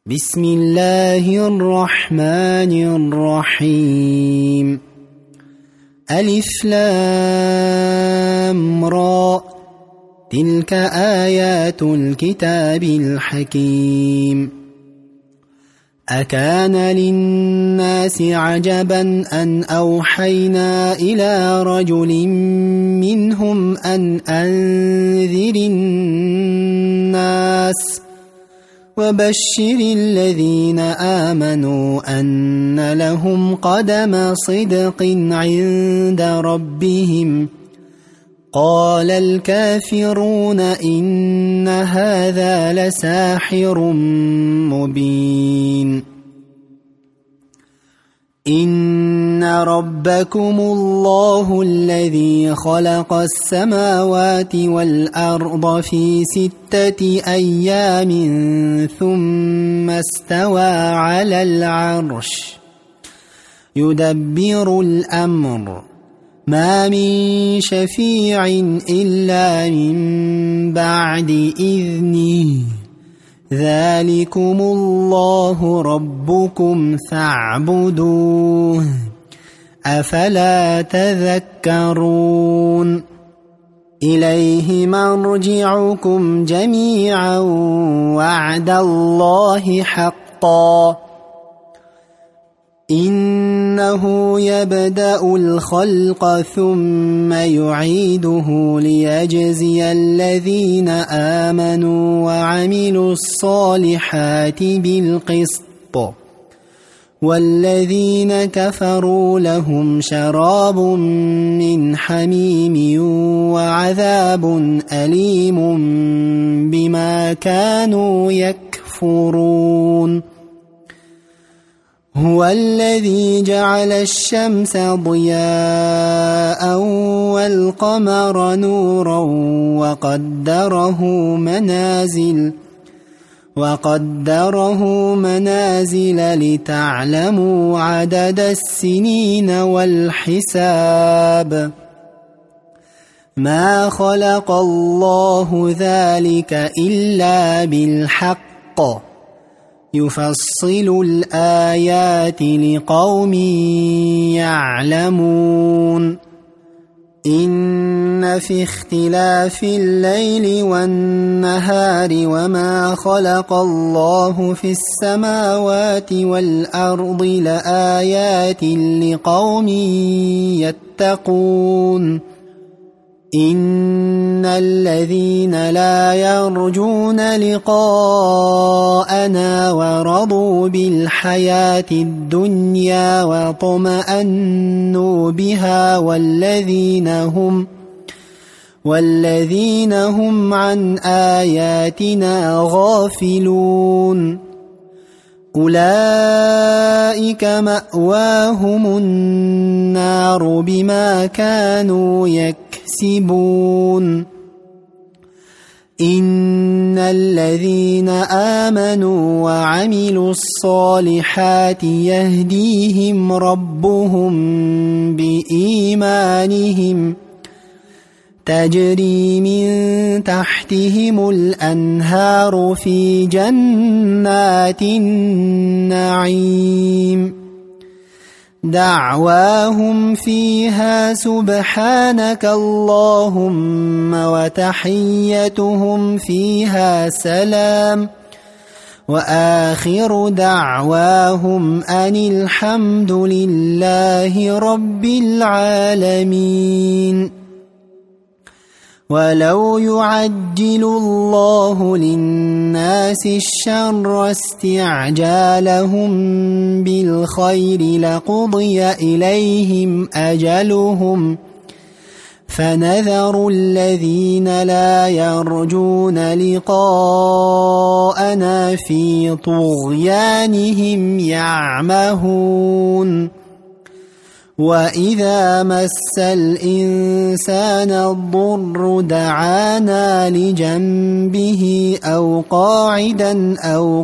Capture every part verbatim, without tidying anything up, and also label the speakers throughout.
Speaker 1: بسم الله الرحمن الرحيم. ألف لام را، تلك آيات الكتاب الحكيم. أكان للناس عجبا أن أوحينا إلى رجل منهم أن أنذر الناس وبشر الذين آمنوا أن لهم قدم صدق عند ربهم. قال الكافرون إن هذا لساحر مبين. إن ربكم الله الذي خلق السماوات والأرض في ستة أيام ثم استوى على العرش يدبر الأمر، ما من شفيع إلا من بعد إذنه، ذلكم الله ربكم فاعبدوه، أفلا تذكرون. إليه مرجعكم جميعا وعد الله حقا، إنه يبدأ الخلق ثم يعيده ليجزي الذين آمنوا وعملوا الصالحات بالقسط، والذين كفروا لهم شراب من حميم وعذاب أليم بما كانوا يكفرون. هو الذي جعل الشمس ضياء والقمر نورا وقدره منازل وقدره منازل لتعلموا عدد السنين والحساب. ما خلق الله ذلك إلا بالحق، يفصل الآيات لقوم يعلمون. إن في اختلاف الليل والنهار وما خلق الله في السماوات والأرض لآيات لقوم يتقون. إن الذين لا يرجون لقاءنا ورضوا بالحياة الدنيا واطمأنوا بها والذين هم والذين هم عن آياتنا غافلون، أولئك مأواهم النار بما كانوا يكسبون. إن الذين آمنوا وعملوا الصالحات يهديهم ربهم بإيمانهم، تجري من تحتهم الأنهار في جنات النعيم، دعواهم فيها سبحانك اللهم وتحيتهم فيها سلام، وآخر دعواهم أن الحمد لله رب العالمين. ولو يعجل الله للناس الشر استعجالهم بالخير لقضي إليهم أجلهم، فنذر الذين لا يرجون لقاءنا في طغيانهم يعمهون. وإذا مس الإنسان الضر دعانا لجنبه أو قاعدا أو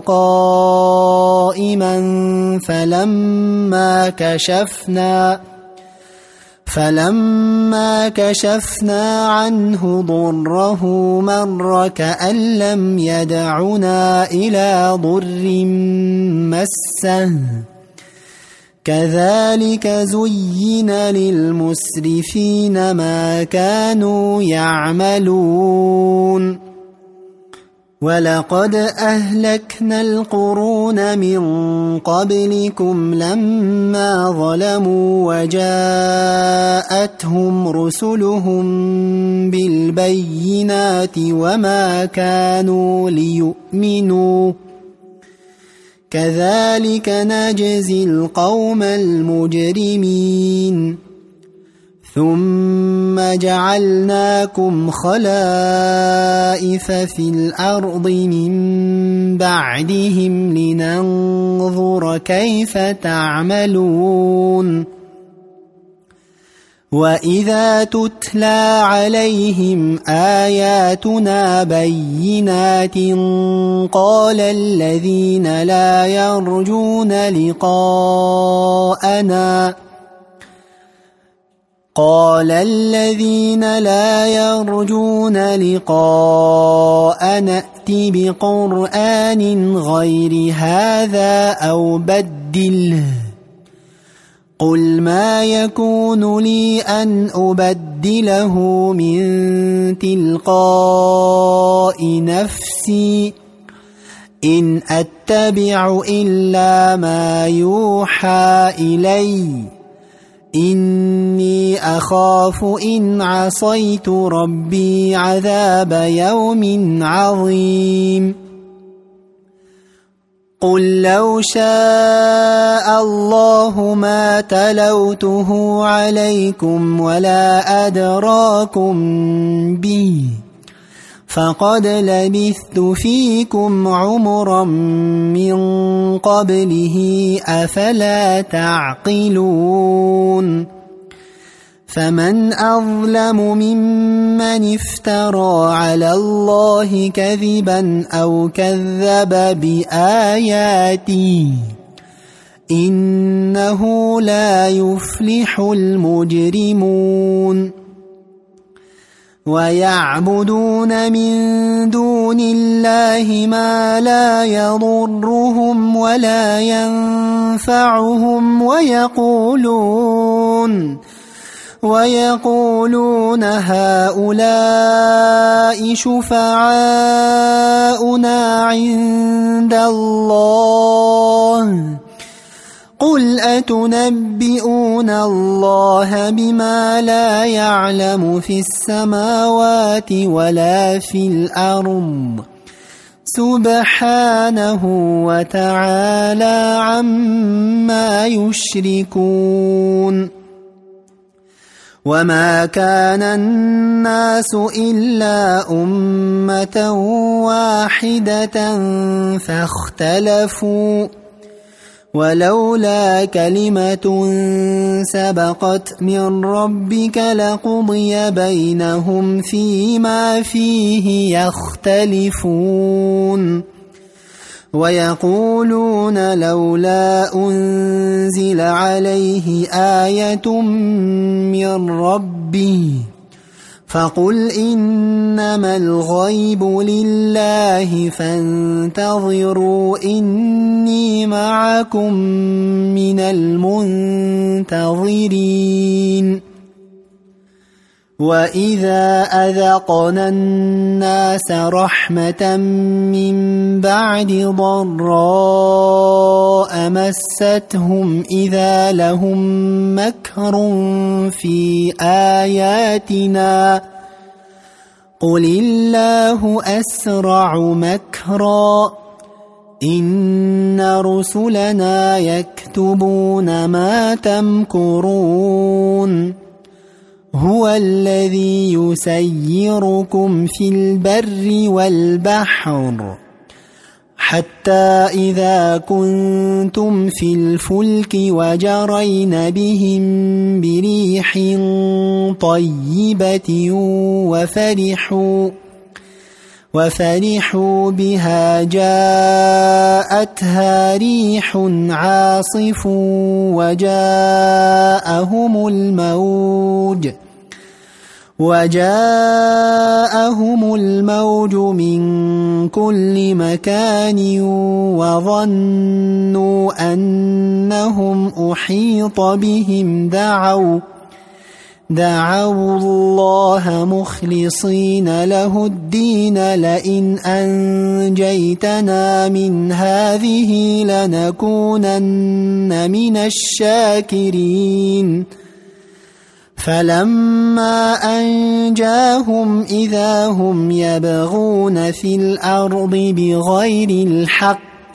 Speaker 1: قائما فلما كشفنا فلما كشفنا عنه ضره مر كأن لم يدعنا إلى ضر مسه كذلك زين للمسرفين ما كانوا يعملون ولقد أهلكنا القرون من قبلكم لما ظلموا وجاءتهم رسلهم بالبينات وما كانوا ليؤمنوا كذلك نجزي القوم المجرمين ثم جعلناكم خلائف في الأرض من بعدهم لننظر كيف تعملون وإذا تتلى عليهم آياتنا بينات قال الذين لا يرجون لقاءنا قال الذين لا يرجون لقاءنا ائت بقرآن غير هذا أو بدله قل ما يكون لي أن أبدله من تلقاء نفسي إن أتبع إلا ما يوحى إلي إني أخاف إن عصيت ربي عذاب يوم عظيم قل لو شاء الله ما تلوته عليكم ولا أدراكم به فقد لبثت فيكم عمرا من قبله أفلا تعقلون فمن أظلم ممن افترى على الله كذبا أو كذب بآياته إنه لا يفلح المجرمون ويعبدون من دون الله ما لا يضرهم ولا ينفعهم ويقولون ويقولون هؤلاء شفعاؤنا عند الله قل أتنبئون الله بما لا يعلم في السماوات ولا في الأرض سبحانه وتعالى عما يشركون وما كان الناس إلا أمة واحدة فاختلفوا ولولا كلمة سبقت من ربك لقضي بينهم فيما فيه يختلفون ويقولون لولا أنزل عليه آية من ربه فقل إنما الغيب لله فانتظروا إني معكم من المنتظرين وإذا أذقنا الناس رحمة من بعد ضراء مستهم إذا لهم مكر في آياتنا قل الله أسرع مكرا إن رسلنا يكتبون ما تمكرون هو الذي يسيركم في البر والبحر حتى إذا كنتم في الفلك وجرين بهم بريح طيبة وفرحوا وفرحوا بها جاءت جاءتها ريح عاصف وجاءهم الموج وجاءهم الموج من كل مكان وظنوا أنهم أحيط بهم دعوا دعوا الله مخلصين له الدين لئن أنجيتنا من هذه لنكونن من الشاكرين فلما أنجاهم إذا هم يبغون في الأرض بغير الحق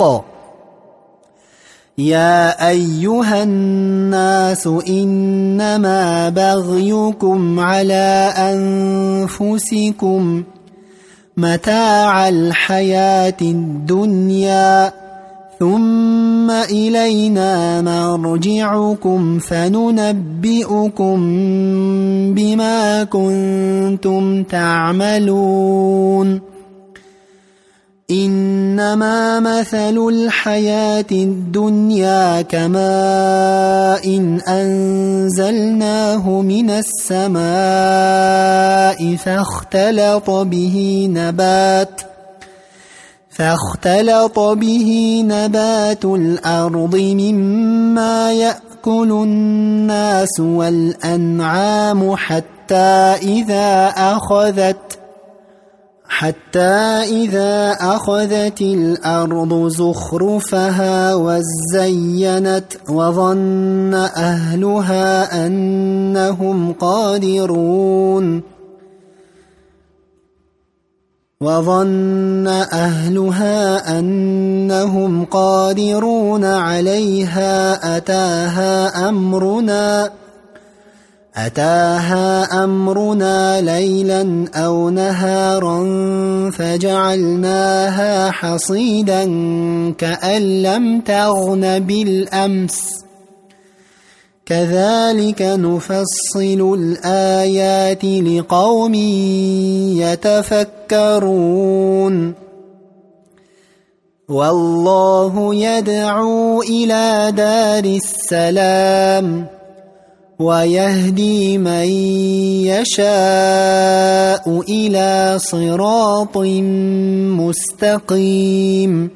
Speaker 1: يا أيها الناس إنما بغيكم على أنفسكم متاع الحياة الدنيا ثم إلينا مرجعكم فننبئكم بما كنتم تعملون إنما مثل الحياة الدنيا كماء إن أنزلناه من السماء فاختلط به نبات فاختلط به نبات الأرض مما يأكل الناس والأنعام حتى إذا أخذت حتى إذا أخذت الأرض زخرفها وزينت وظن أهلها أنهم قادرون وظن أهلها أنهم قادرون عليها أتاها أمرنا أتاها أمرنا ليلا أو نهارا فجعلناها حصيدا كأن لم تغن بالأمس كذلك نفصل الآيات لقوم يتفكرون والله يدعو إلى دار السلام ويهدي من يشاء إلى صراط مستقيم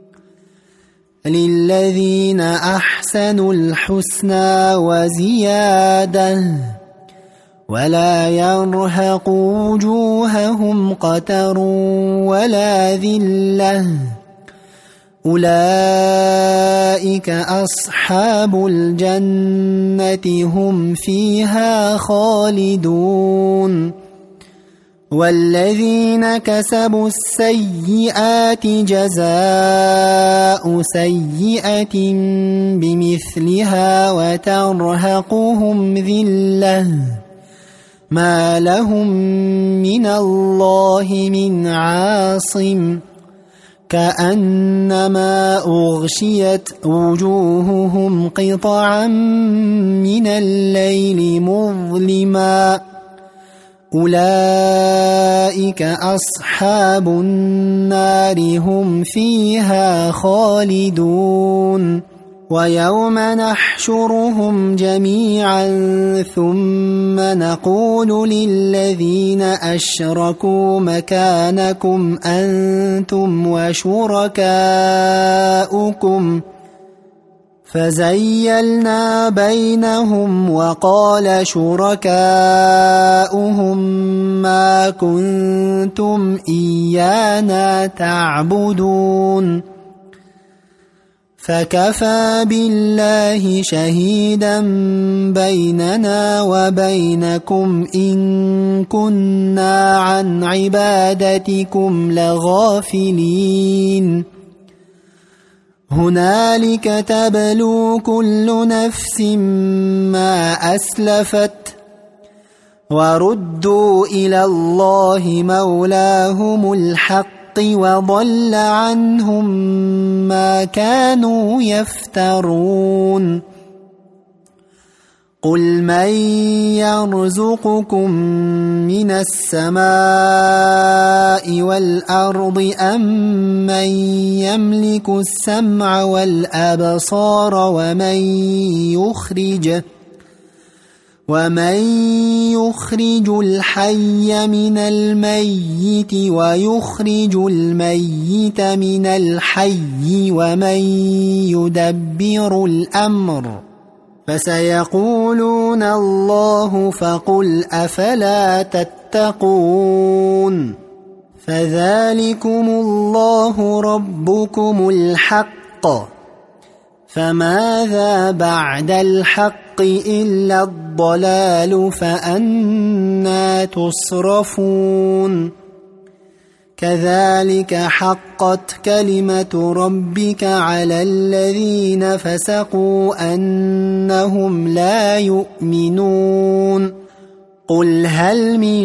Speaker 1: للذين أحسنوا الحسنى وزيادة ولا يرهق وجوههم قتر ولا ذلة أولئك أصحاب الجنة هم فيها خالدون والذين كسبوا السيئات جزاء سيئة بمثلها وترهقهم ذلة ما لهم من الله من عاصم كأنما أغشيت وجوههم قطعا من الليل مظلما أولئك أصحاب النار هم فيها خالدون ويوم نحشرهم جميعا ثم نقول للذين أشركوا مكانكم أنتم وشركاؤكم فزيلنا بينهم وقال شركاؤهم ما كنتم إيانا تعبدون فكفى بالله شهيدا بيننا وبينكم إن كنا عن عبادتكم لغافلين هنالك تبلو كل نفس ما أسلفت وردوا إلى الله مولاهم الحق وضل عنهم ما كانوا يفترون قل من يرزقكم من السماء والأرض أم من يملك السمع والأبصار ومن يخرج ومن يخرج الحي من الميت ويخرج الميت من الحي ومن يدبر الأمر فسيقولون الله فقل أفلا تتقون فذلكم الله ربكم الحق فماذا بعد الحق إلا الضلال فأنى تصرفون كذلك حقت كلمة ربك على الذين فسقوا أنهم لا يؤمنون قل هل من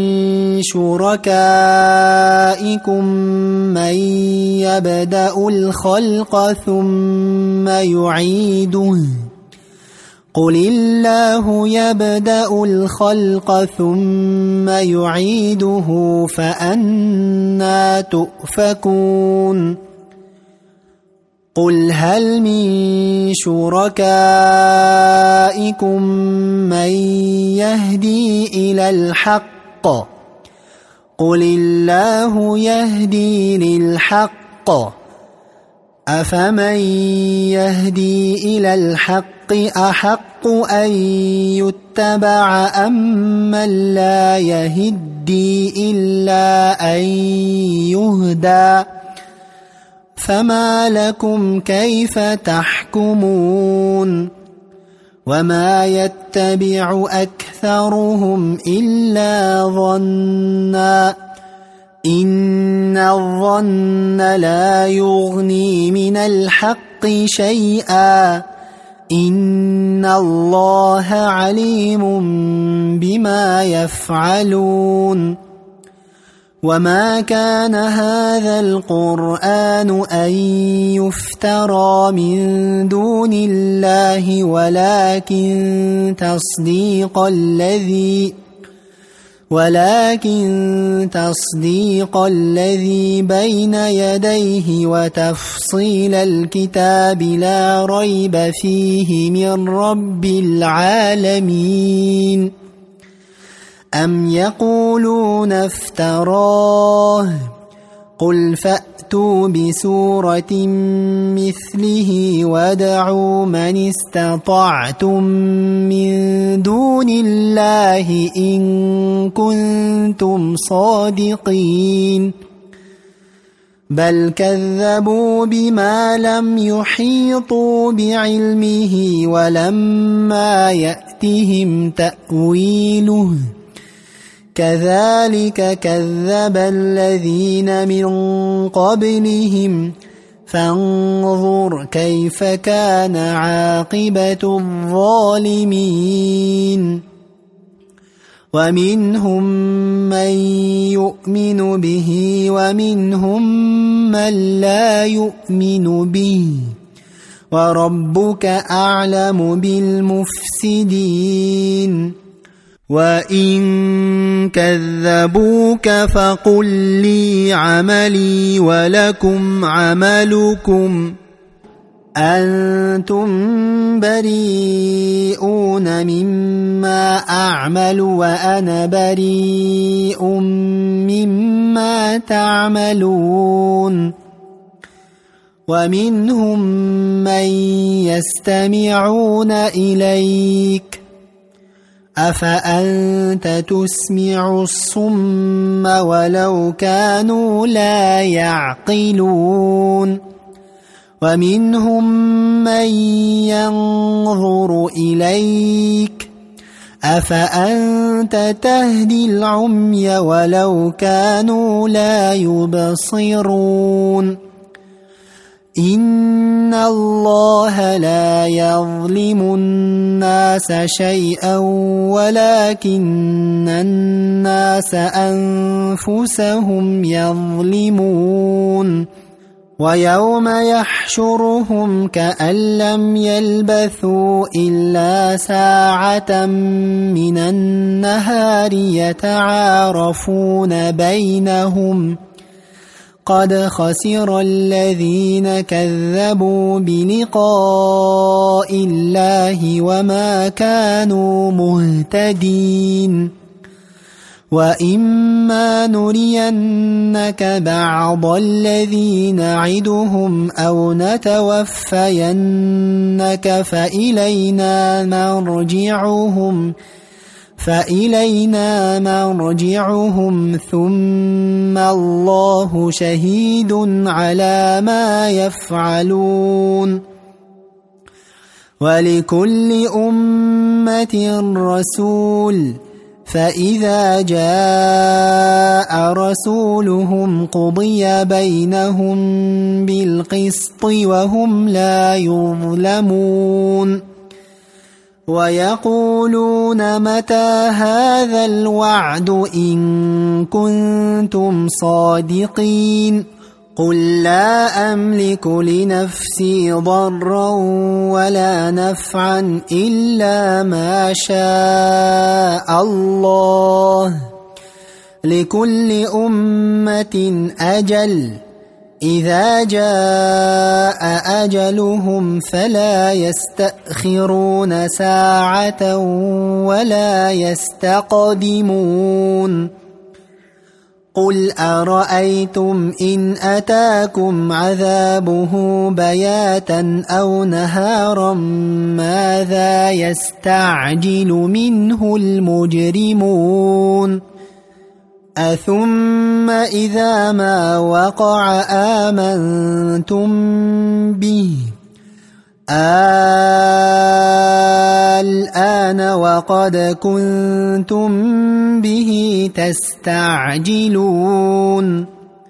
Speaker 1: شركائكم من يبدأ الخلق ثم يعيده قل الله يبدأ الخلق ثم يعيده فأنى تؤفكون قل هل من شركائكم من يهدي إلى الحق قل الله يهدي للحق أفمن يهدي إلى الحق أحق أن يتبع أم من لا يهدي إلا أن يهدى فما لكم كيف تحكمون وما يتبع أكثرهم إلا ظنّا إن الظن لا يغني من الحق شيئا إن الله عليم بما يفعلون وما كان هذا القرآن أن يفترى من دون الله ولكن تصديق الذي ولكن تصديق الذي بين يديه وتفصيل الكتاب لا ريب فيه من رب العالمين أم يقولون افتراه قل فأتوا بسورة مثله وادعوا من استطعتم من دون الله إن كنتم صادقين بل كذبوا بما لم يحيطوا بعلمه ولما يأتهم تأويله كذلك كذب الذين من قبلهم فانظر كيف كان عاقبة الظالمين ومنهم من يؤمن به ومنهم من لا يؤمن به وربك أعلم بالمفسدين وإن كذبوك فقل لي عملي ولكم عملكم أنتم بريئون مما أعمل وأنا بريء مما تعملون ومنهم من يستمعون إليك أفأنت تسمع الصم ولو كانوا لا يعقلون ومنهم من ينظر إليك أفأنت تهدي العمي ولو كانوا لا يبصرون إن الله لا يظلم الناس شيئا ولكن الناس أنفسهم يظلمون ويوم يحشرهم كأن لم يلبثوا إلا ساعة من النهار يتعارفون بينهم قد خسر الذين كذبوا بلقاء الله وما كانوا مهتدين وإما نرينك بعض الذي نعدهم أو نتوفينك فإلينا مرجعهم فإلينا مرجعهم ثم الله شهيد على ما يفعلون ولكل أمة رسول فإذا جاء رسولهم قضي بينهم بالقسط وهم لا يظلمون ويقولون متى هذا الوعد إن كنتم صادقين قل لا أملك لنفسي ضرا ولا نفعا إلا ما شاء الله لكل أمة أجل إذا جاء أجلهم فلا يستأخرون ساعة ولا يستقدمون قل أرأيتم إن أتاكم عذابه بياتا أو نهارا ماذا يستعجل منه المجرمون أثم إذا ما وقع آمنتم به الآن وقد كنتم به تستعجلون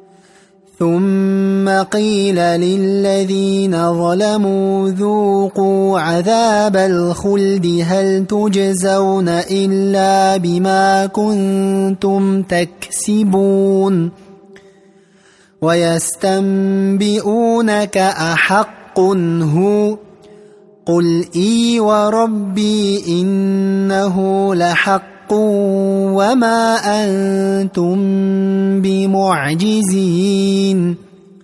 Speaker 1: ثم قيل للذين ظلموا ذوقوا عذاب الخلد هل تجزون إلا بما كنتم تكسبون ويستنبئونك أحق هو قل إي وربي إنه لحق وما أنتم بمعجزين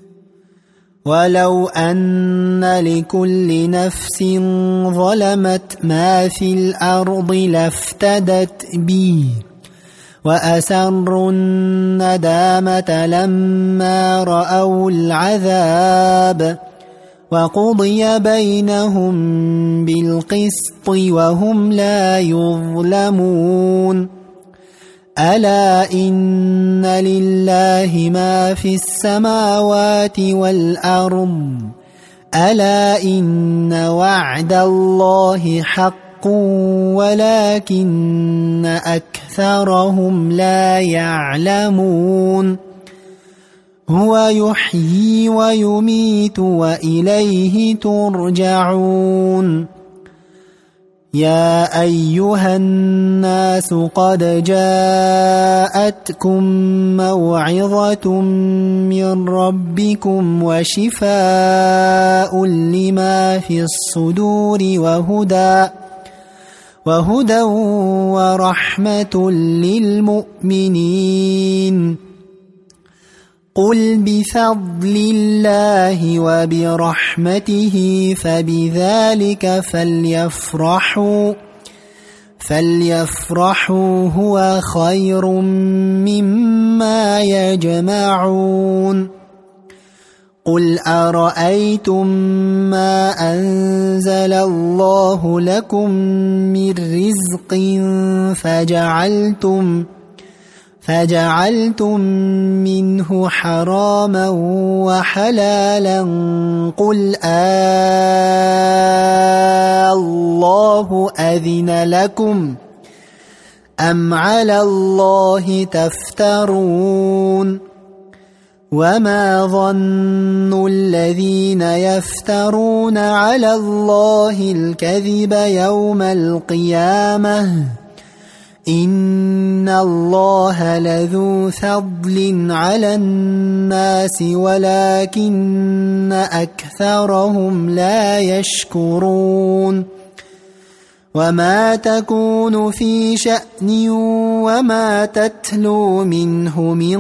Speaker 1: ولو أن لكل نفس ظلمت ما في الأرض لافتدت به وأسروا الندامة لما رأوا العذاب وقضي بينهم بالقسط وهم لا يظلمون ألا إن لله ما في السماوات والأرض ألا إن وعد الله حق ولكن أكثرهم لا يعلمون هو يحيي ويميت وإليه ترجعون يا أيها الناس قد جاءتكم موعظة من ربكم وشفاء لما في الصدور وهدى وهدى ورحمة للمؤمنين قل بفضل الله وبرحمته فبذلك فليفرحوا فليفرحوا هو خير مما يجمعون قل أرأيتم ما أنزل الله لكم من رزق فجعلتم فجعلتم منه حراما وحلالا قل آه الله أذن لكم أم على الله تفترون وما ظن الذين يفترون على الله الكذب يوم القيامة إن الله لذو فضل على الناس ولكن أكثرهم لا يشكرون وما تكون في شأن وما تتلو منه من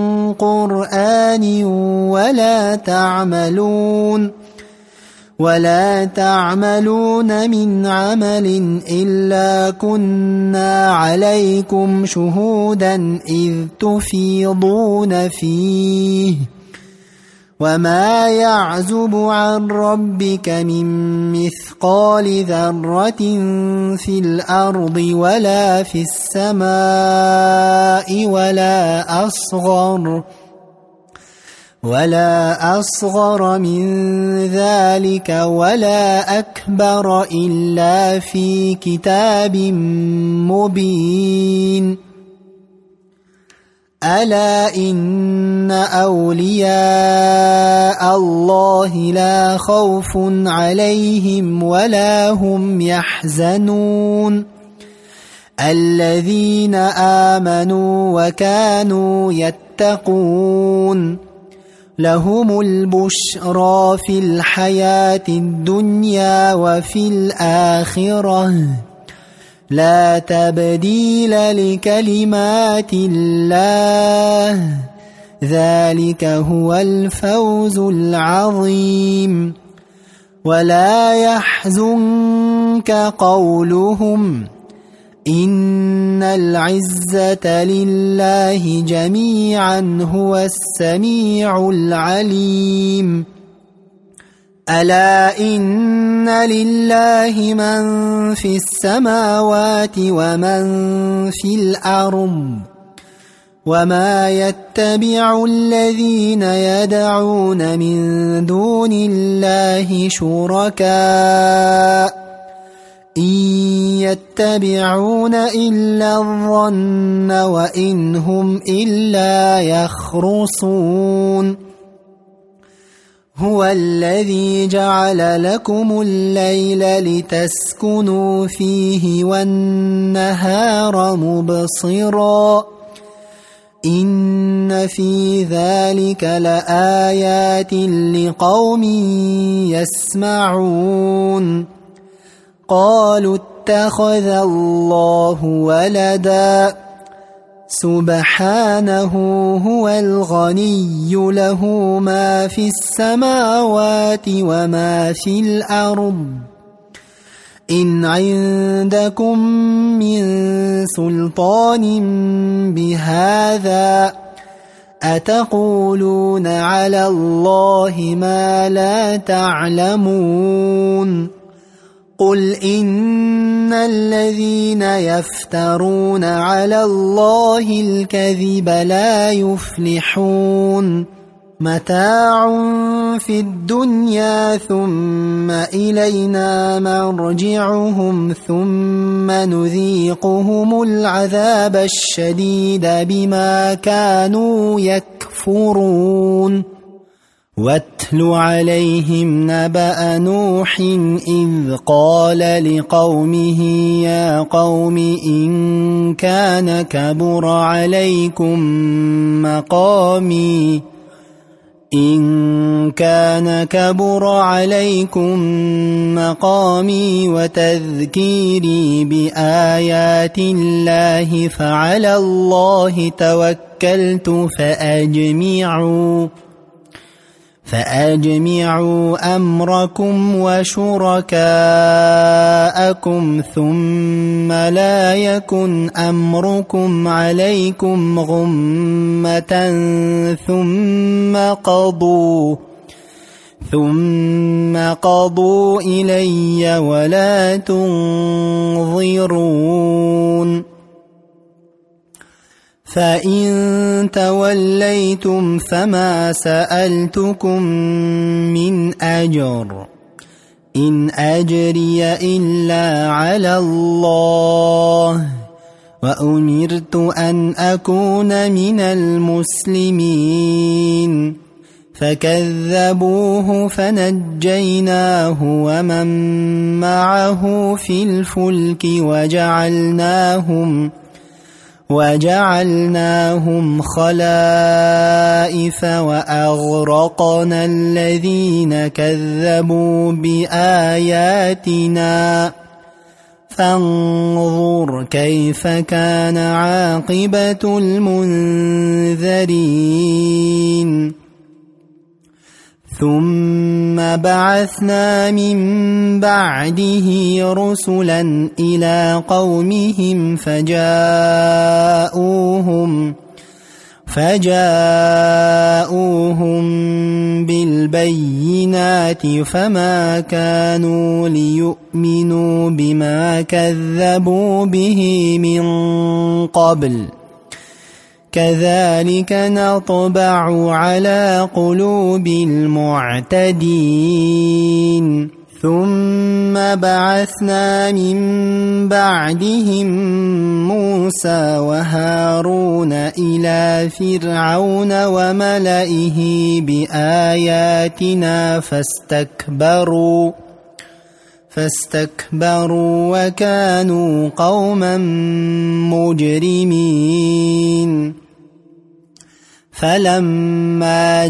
Speaker 1: قرآن ولا تعملون ولا تعملون من عمل إلا كنا عليكم شهودا إذ تفيضون فيه وما يعزب عن ربك من مثقال ذرة في الأرض ولا في السماء ولا أصغر ولا أصغر من ذلك ولا أكبر إلا في كتاب مبين ألا إن أولياء الله لا خوف عليهم ولا هم يحزنون الذين آمنوا وكانوا يتقون لهم البشرى في الحياة الدنيا وفي الآخرة لا تبديل لكلمات الله ذلك هو الفوز العظيم ولا يحزنك قولهم إن العزة لله جميعا هو السميع العليم ألا إن لله من في السماوات ومن في الأرض وما يتبع الذين يدعون من دون الله شركاء إن يتبعون إلا الظن وإن هم إلا يخرصون هو الذي جعل لكم الليل لتسكنوا فيه والنهار مبصرا إن في ذلك لآيات لقوم يسمعون قالوا اتخذ الله ولدا سبحانه هو الغني له ما في السماوات وما في الأرض إن عندكم من سلطان بهذا أتقولون على الله ما لا تعلمون قل إن الذين يفترون على الله الكذب لا يفلحون متاع في الدنيا ثم إلينا مرجعهم ثم نذيقهم العذاب الشديد بما كانوا يكفرون واتل عليهم نبأ نوح إذ قال لقومه يا قوم إن كان كبر عليكم مقامي إن كان كبر عليكم مقامي وتذكيري بآيات الله فعلى الله توكلت فأجمعوا فأجمعوا أمركم وشركاءكم ثم لا يكن أمركم عليكم غمة ثم قضوا ثم قضوا إلي ولا تنظرون فإن توليتم فما سألتكم من أجر إن أجري إلا على الله وأمرت أن أكون من المسلمين فكذبوه فنجيناه ومن معه في الفلك وجعلناهم وجعلناهم خلائف وأغرقنا الذين كذبوا بآياتنا فانظر كيف كان عاقبة المنذرين ثم بعثنا من بعده رسلا إلى قومهم فجاءوهم فجاءوهم بالبينات فما كانوا ليؤمنوا بما كذبوا به من قبل كذلك نطبع على قلوب المعتدين ثم بعثنا من بعدهم موسى وهارون إلى فرعون وملئه بآياتنا فاستكبروا فاستكبروا وكانوا قوما مجرمين فلما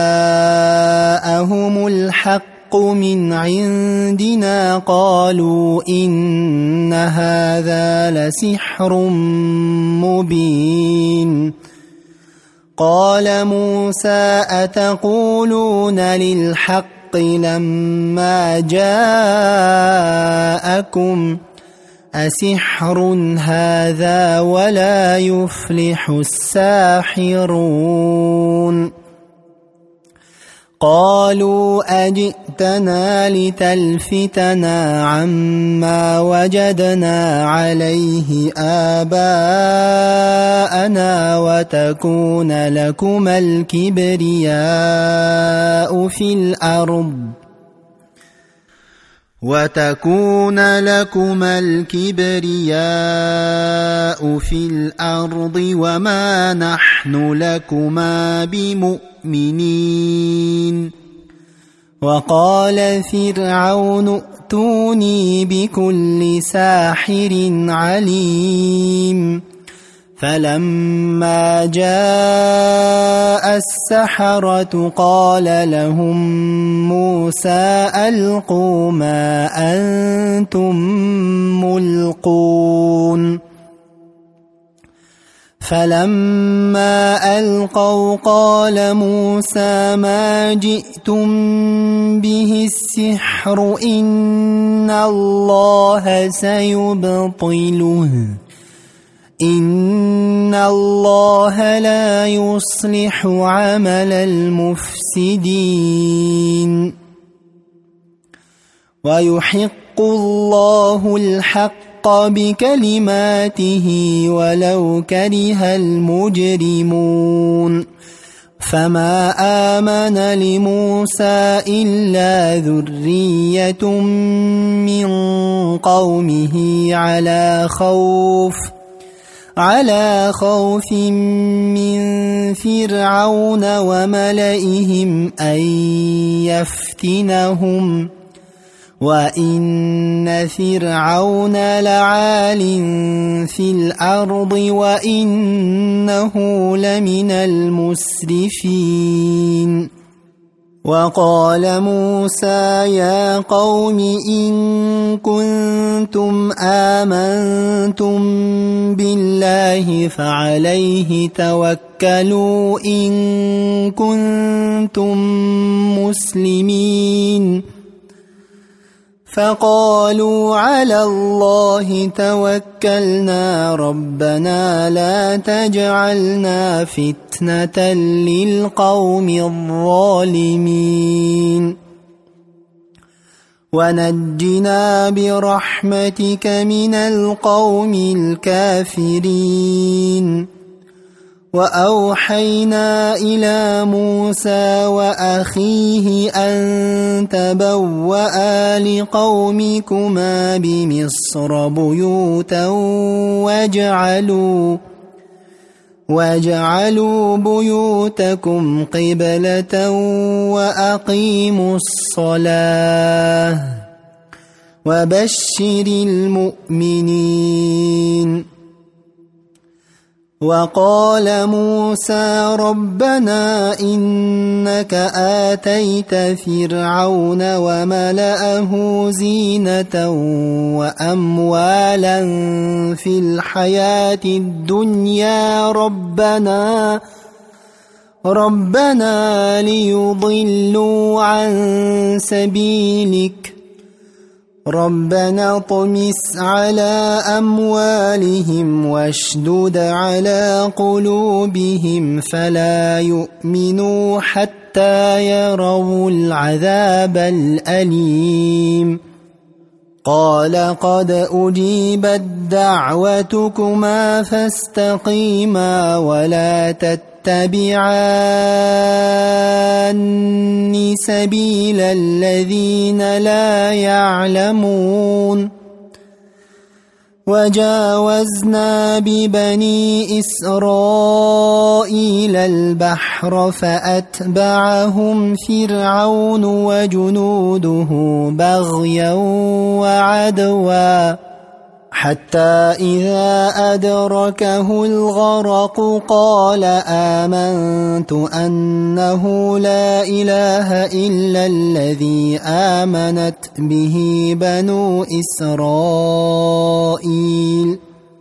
Speaker 1: جاءهم الحق من عندنا قالوا إن هذا لسحر مبين قال موسى أتقولون للحق لما جاءكم أسحر هذا ولا يفلح الساحرون قالوا أجئتنا لتلفتنا عما وجدنا عليه آباءنا وتكون لكما الكبرياء في الأرض وتكون لكما الكبرياء في الأرض وما نحن لكما بمؤمنين وقال فرعون ائتوني بكل ساحر عليم فلما جاء السحرة قال لهم موسى ألقوا ما أنتم ملقون فلما ألقوا قال موسى ما جئتم به السحر إن الله سيبطله إن الله لا يصلح عمل المفسدين ويحق الله الحق بكلماته ولو كره المجرمون فما آمن لموسى إلا ذرية من قومه على خوف على خوف من فرعون وملئهم أن يفتنهم وإن فرعون لعال في الأرض وإنه لمن المسرفين وقال موسى يا قوم إن كنتم آمنتم بالله فعليه توكلوا إن كنتم مسلمين فقالوا على الله توكلنا ربنا لا تجعلنا فتنة للقوم الظالمين ونجنا برحمتك من القوم الكافرين وأوحينا إلى موسى وأخيه أن تبوأ لقومكما بمصر بيوتا واجعلوا واجعلوا بيوتكم قبلة وأقيموا الصلاة وبشر المؤمنين وقال موسى ربنا إنك آتيت فرعون وملأه زينة وأموالا في الحياة الدنيا ربنا ربنا ليضلوا عن سبيلك ربنا طمس على أموالهم واشدد على قلوبهم فلا يؤمنوا حتى يروا العذاب الأليم قال قد أجيبت دعوتكما فاستقيما ولا تتبعان سبيل الذين لا يعلمون وجاوزنا ببني إسرائيل البحر فأتبعهم فرعون وجنوده بغيا وعدوا حتى إذا أدركه الغرق قال آمنت أنه لا إله إلا الذي آمنت به بنو إسرائيل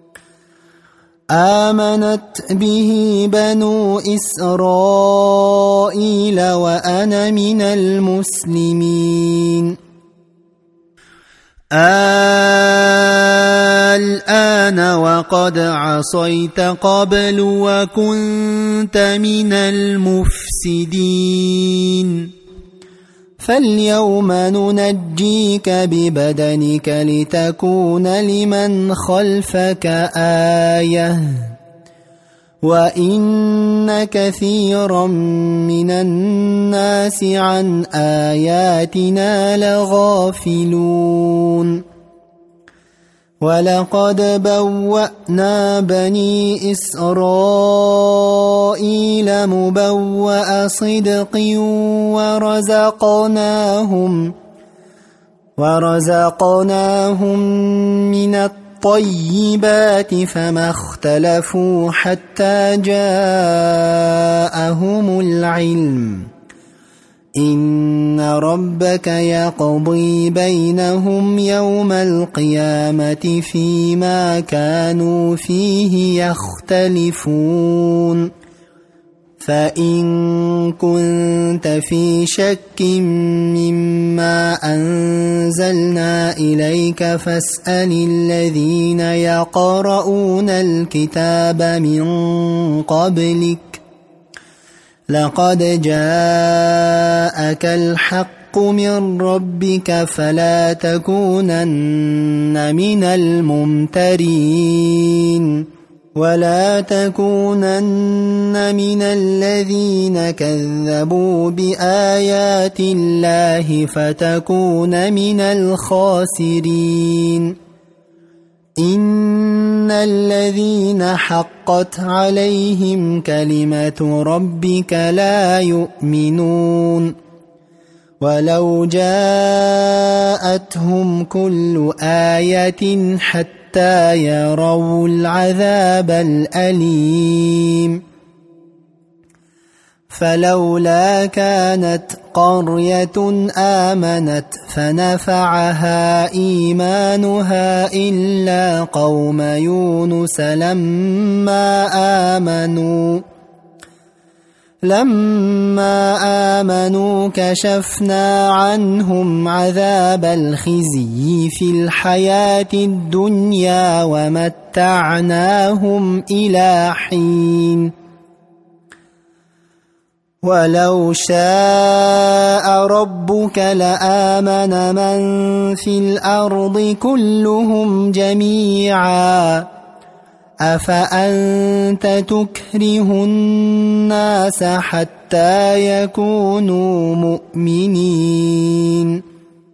Speaker 1: آمنت به بنو إسرائيل وأنا من المسلمين الآن وقد عصيت قبل وكنت من المفسدين فاليوم ننجيك ببدنك لتكون لمن خلفك آية وإن كثيرا من الناس عن آياتنا لغافلون ولقد بوأنا بني إسرائيل مبوأ صدق ورزقناهم ورزقناهم من الطيبات فما اختلفوا حتى جاءهم العلم إن ربك يقضي بينهم يوم القيامة فيما كانوا فيه يختلفون فإن كنت في شك مما أنزلنا إليك فاسأل الذين يقرؤون الكتاب من قبلك لقد جاءك الحق من ربك فلا تكونن من الممترين ولا تكونن من الذين كذبوا بآيات الله فتكون من الخاسرين إن الذين حقت عليهم كلمة ربك لا يؤمنون ولو جاءتهم كل آية حتى يروا العذاب الأليم فلولا كانت قرية آمنت فنفعها إيمانها إلا قوم يونس لما آمنوا لما آمنوا كشفنا عنهم عذاب الخزي في الحياة الدنيا ومتعناهم إلى حين ولو شاء ربك لآمن من في الأرض كلهم جميعا أفأنت تكره الناس حتى يكونوا مؤمنين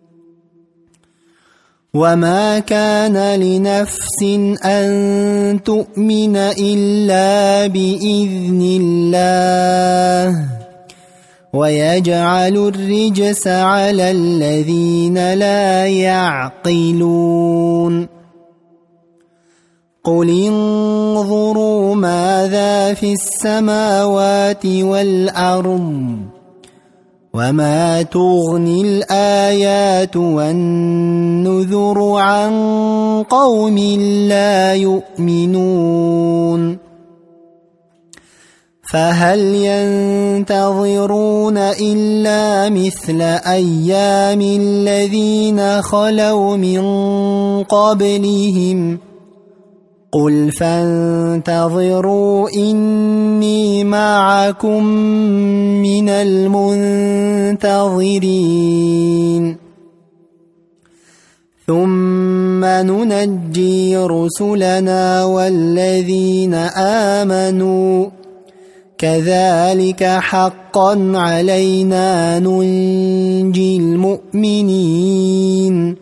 Speaker 1: وما كان لنفس أن تؤمن إلا بإذن الله ويجعل الرجس على الذين لا يعقلون قل انظروا ماذا في السماوات والأرض وما تغني الآيات والنذر عن قوم لا يؤمنون فهل ينتظرون إلا مثل أيام الذين خلوا من قبلهم قل فانتظروا إني معكم من المنتظرين ثم ننجي رسلنا والذين آمنوا كذلك حقا علينا ننجي المؤمنين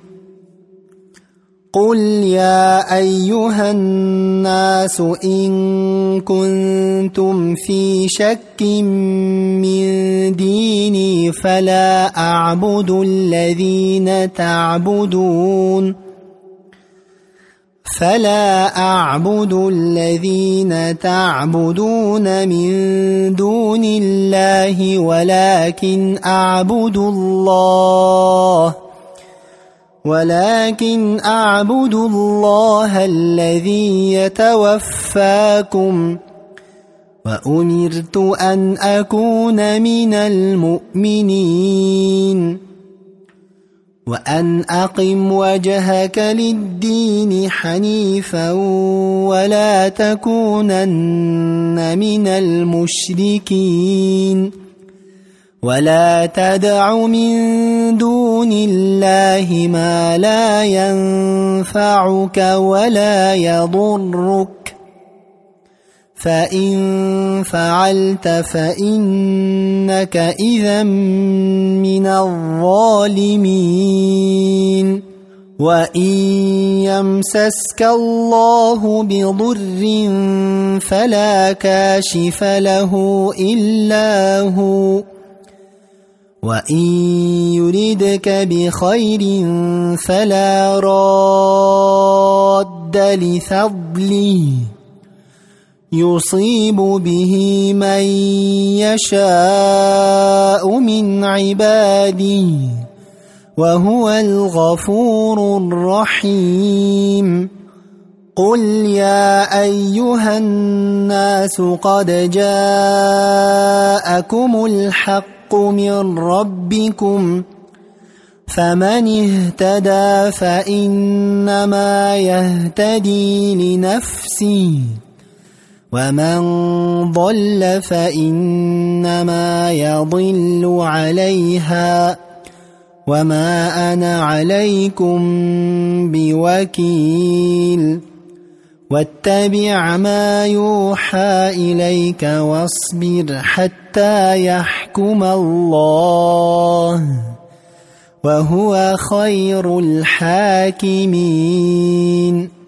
Speaker 1: قل يا أيها الناس إن كنتم في شك من ديني فلا أعبد الذين تعبدون فلا أعبد الذين تعبدون من دون الله ولكن أعبد الله ولكن أعبد الله الذي يتوفاكم وأمرت أن أكون من المؤمنين وأن أقم وجهك للدين حنيفا ولا تكونن من المشركين ولا تدع من دون الله ما لا ينفعك ولا يضرك فإن فعلت فإنك إذا من الظالمين وإن يمسسك الله بضر فلا كاشف له إلا هو وإن يردك بخير فلا راد لفضله يصيب به من يشاء من عباده وهو الغفور الرحيم قل يا أيها الناس قد جاءكم الحق من ربكم فمن اهتدى فإنما يهتدي لنفسه ومن ضل فإنما يضل عليها وما أنا عليكم بوكيل واتبع ما يوحى إليك واصبر حتى يحكم الله وهو خير الحاكمين